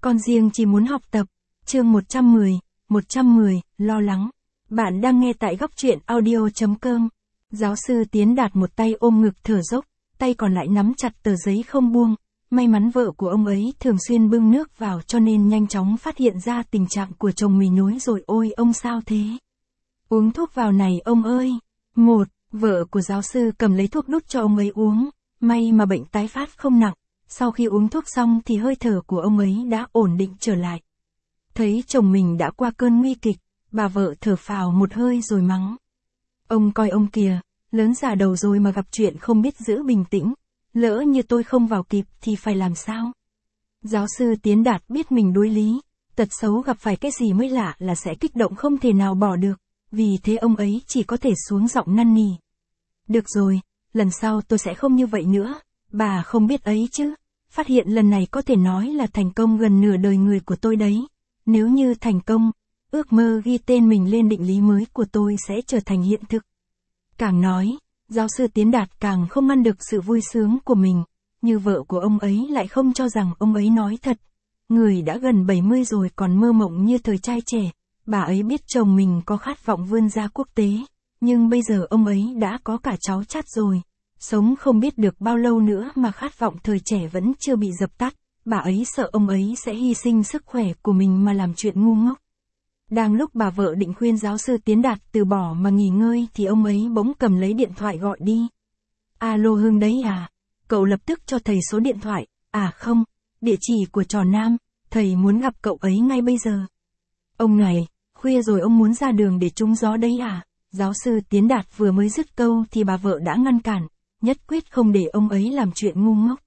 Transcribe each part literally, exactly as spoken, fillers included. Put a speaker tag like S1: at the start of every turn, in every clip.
S1: con riêng chỉ muốn học tập. Chương một trăm mười, một trăm mười, lo lắng. Bạn đang nghe tại góc truyện audio chấm com. Giáo sư Tiến Đạt một tay ôm ngực thở dốc, tay còn lại nắm chặt tờ giấy không buông. May mắn vợ của ông ấy thường xuyên bưng nước vào cho nên nhanh chóng phát hiện ra tình trạng của chồng mình nối rồi. Ôi ông sao thế? Uống thuốc vào này ông ơi. Một, vợ của giáo sư cầm lấy thuốc đút cho ông ấy uống. May mà bệnh tái phát không nặng. Sau khi uống thuốc xong thì hơi thở của ông ấy đã ổn định trở lại. Thấy chồng mình đã qua cơn nguy kịch, bà vợ thở phào một hơi rồi mắng. Ông coi ông kìa, lớn già đầu rồi mà gặp chuyện không biết giữ bình tĩnh. Lỡ như tôi không vào kịp thì phải làm sao? Giáo sư Tiến Đạt biết mình đối lý, tật xấu gặp phải cái gì mới lạ là sẽ kích động không thể nào bỏ được, vì thế ông ấy chỉ có thể xuống giọng năn nỉ. Được rồi, lần sau tôi sẽ không như vậy nữa, bà không biết ấy chứ, phát hiện lần này có thể nói là thành công gần nửa đời người của tôi đấy. Nếu như thành công, ước mơ ghi tên mình lên định lý mới của tôi sẽ trở thành hiện thực. Càng nói, giáo sư Tiến Đạt càng không ngăn được sự vui sướng của mình, như vợ của ông ấy lại không cho rằng ông ấy nói thật. Người đã gần bảy mươi rồi còn mơ mộng như thời trai trẻ, bà ấy biết chồng mình có khát vọng vươn ra quốc tế, nhưng bây giờ ông ấy đã có cả cháu chắt rồi, sống không biết được bao lâu nữa mà khát vọng thời trẻ vẫn chưa bị dập tắt, bà ấy sợ ông ấy sẽ hy sinh sức khỏe của mình mà làm chuyện ngu ngốc. Đang lúc bà vợ định khuyên giáo sư Tiến Đạt từ bỏ mà nghỉ ngơi thì ông ấy bỗng cầm lấy điện thoại gọi đi. Alo Hưng đấy à? Cậu lập tức cho thầy số điện thoại. À không, địa chỉ của trò Nam, thầy muốn gặp cậu ấy ngay bây giờ. Ông này, khuya rồi ông muốn ra đường để trúng gió đấy à? Giáo sư Tiến Đạt vừa mới dứt câu thì bà vợ đã ngăn cản, nhất quyết không để ông ấy làm chuyện ngu ngốc.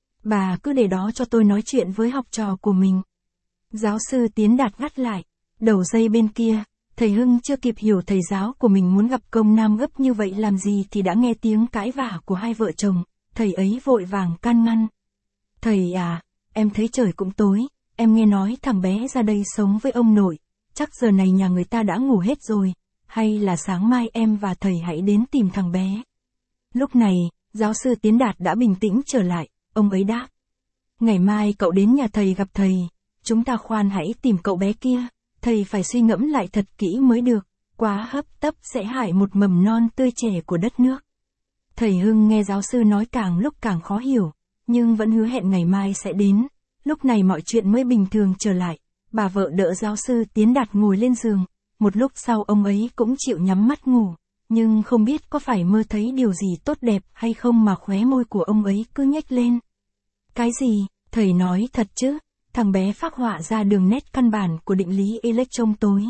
S1: Bà cứ để đó cho tôi nói chuyện với học trò của mình. Giáo sư Tiến Đạt gắt lại. Đầu dây bên kia, thầy Hưng chưa kịp hiểu thầy giáo của mình muốn gặp công Nam gấp như vậy làm gì thì đã nghe tiếng cãi vã của hai vợ chồng, thầy ấy vội vàng can ngăn. Thầy à, em thấy trời cũng tối, em nghe nói thằng bé ra đây sống với ông nội, chắc giờ này nhà người ta đã ngủ hết rồi, hay là sáng mai em và thầy hãy đến tìm thằng bé. Lúc này, giáo sư Tiến Đạt đã bình tĩnh trở lại, ông ấy đáp. Ngày mai cậu đến nhà thầy gặp thầy, chúng ta khoan hãy tìm cậu bé kia. Thầy phải suy ngẫm lại thật kỹ mới được, quá hấp tấp sẽ hại một mầm non tươi trẻ của đất nước. Thầy Hưng nghe giáo sư nói càng lúc càng khó hiểu, nhưng vẫn hứa hẹn ngày mai sẽ đến. Lúc này mọi chuyện mới bình thường trở lại, bà vợ đỡ giáo sư Tiến Đạt ngồi lên giường, một lúc sau ông ấy cũng chịu nhắm mắt ngủ, nhưng không biết có phải mơ thấy điều gì tốt đẹp hay không mà khóe môi của ông ấy cứ nhếch lên. Cái gì, thầy nói thật chứ? Thằng bé phác họa ra đường nét căn bản của định lý electron tối.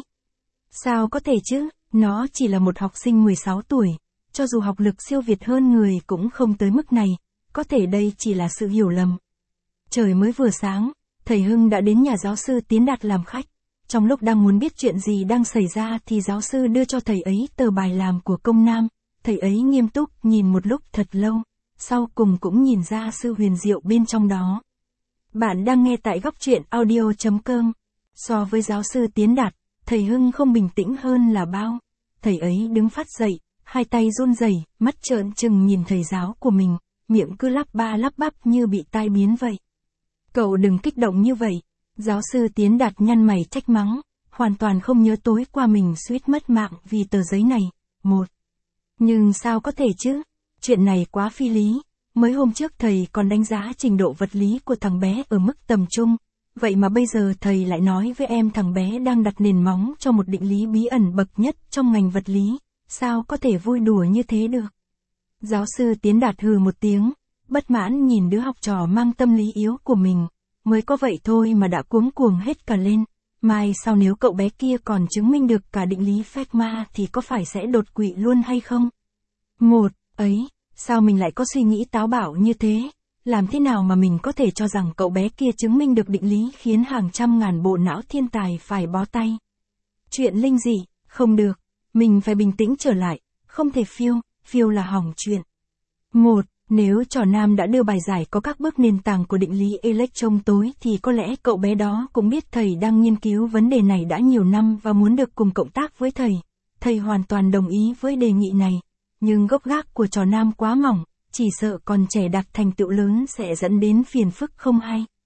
S1: Sao có thể chứ, nó chỉ là một học sinh mười sáu tuổi, cho dù học lực siêu việt hơn người cũng không tới mức này, có thể đây chỉ là sự hiểu lầm. Trời mới vừa sáng, thầy Hưng đã đến nhà giáo sư Tiến Đạt làm khách. Trong lúc đang muốn biết chuyện gì đang xảy ra thì giáo sư đưa cho thầy ấy tờ bài làm của công Nam, thầy ấy nghiêm túc nhìn một lúc thật lâu, sau cùng cũng nhìn ra sự huyền diệu bên trong đó. Bạn đang nghe tại góc truyện audio chấm com. So với giáo sư Tiến Đạt, thầy Hưng không bình tĩnh hơn là bao. Thầy ấy đứng phát dậy, hai tay run rẩy, mắt trợn trừng nhìn thầy giáo của mình, miệng cứ lắp ba lắp bắp như bị tai biến vậy. Cậu đừng kích động như vậy. Giáo sư Tiến Đạt nhăn mày trách mắng, hoàn toàn không nhớ tối qua mình suýt mất mạng vì tờ giấy này. Một. Nhưng sao có thể chứ? Chuyện này quá phi lý. Mới hôm trước thầy còn đánh giá trình độ vật lý của thằng bé ở mức tầm trung, vậy mà bây giờ thầy lại nói với em thằng bé đang đặt nền móng cho một định lý bí ẩn bậc nhất trong ngành vật lý, sao có thể vui đùa như thế được? Giáo sư Tiến Đạt hừ một tiếng, bất mãn nhìn đứa học trò mang tâm lý yếu của mình, mới có vậy thôi mà đã cuống cuồng hết cả lên, mai sau nếu cậu bé kia còn chứng minh được cả định lý Fermat thì có phải sẽ đột quỵ luôn hay không? Một, ấy. Sao mình lại có suy nghĩ táo bạo như thế? Làm thế nào mà mình có thể cho rằng cậu bé kia chứng minh được định lý khiến hàng trăm ngàn bộ não thiên tài phải bó tay? Chuyện linh dị, không được. Mình phải bình tĩnh trở lại, không thể phiêu, phiêu là hỏng chuyện. Một, nếu trò Nam đã đưa bài giải có các bước nền tảng của định lý electron tối thì có lẽ cậu bé đó cũng biết thầy đang nghiên cứu vấn đề này đã nhiều năm và muốn được cùng cộng tác với thầy. Thầy hoàn toàn đồng ý với đề nghị này. Nhưng gốc gác của trò Nam quá mỏng, chỉ sợ còn trẻ đạt thành tựu lớn sẽ dẫn đến phiền phức không hay.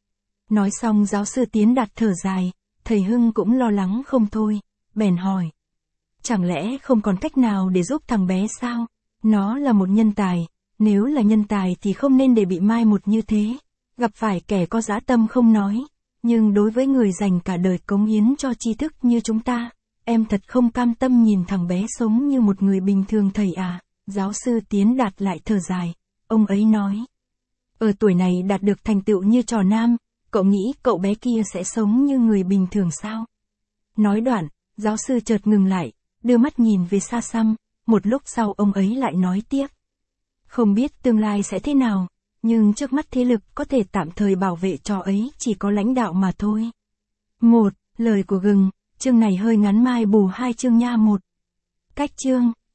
S1: Nói xong giáo sư Tiến Đạt thở dài, thầy Hưng cũng lo lắng không thôi, bèn hỏi. Chẳng lẽ không còn cách nào để giúp thằng bé sao? Nó là một nhân tài, nếu là nhân tài thì không nên để bị mai một như thế. Gặp phải kẻ có dã tâm không nói, nhưng đối với người dành cả đời cống hiến cho tri thức như chúng ta, em thật không cam tâm nhìn thằng bé sống như một người bình thường thầy à. Giáo sư Tiến Đạt lại thở dài, ông ấy nói. Ở tuổi này đạt được thành tựu như trò nam, cậu nghĩ cậu bé kia sẽ sống như người bình thường sao? Nói đoạn, giáo sư chợt ngừng lại, đưa mắt nhìn về xa xăm, một lúc sau ông ấy lại nói tiếp. Không biết tương lai sẽ thế nào, nhưng trước mắt thế lực có thể tạm thời bảo vệ trò ấy chỉ có lãnh đạo mà thôi. Một, lời của gừng, chương này hơi ngắn mai bù hai chương nha. Một. Cách chương.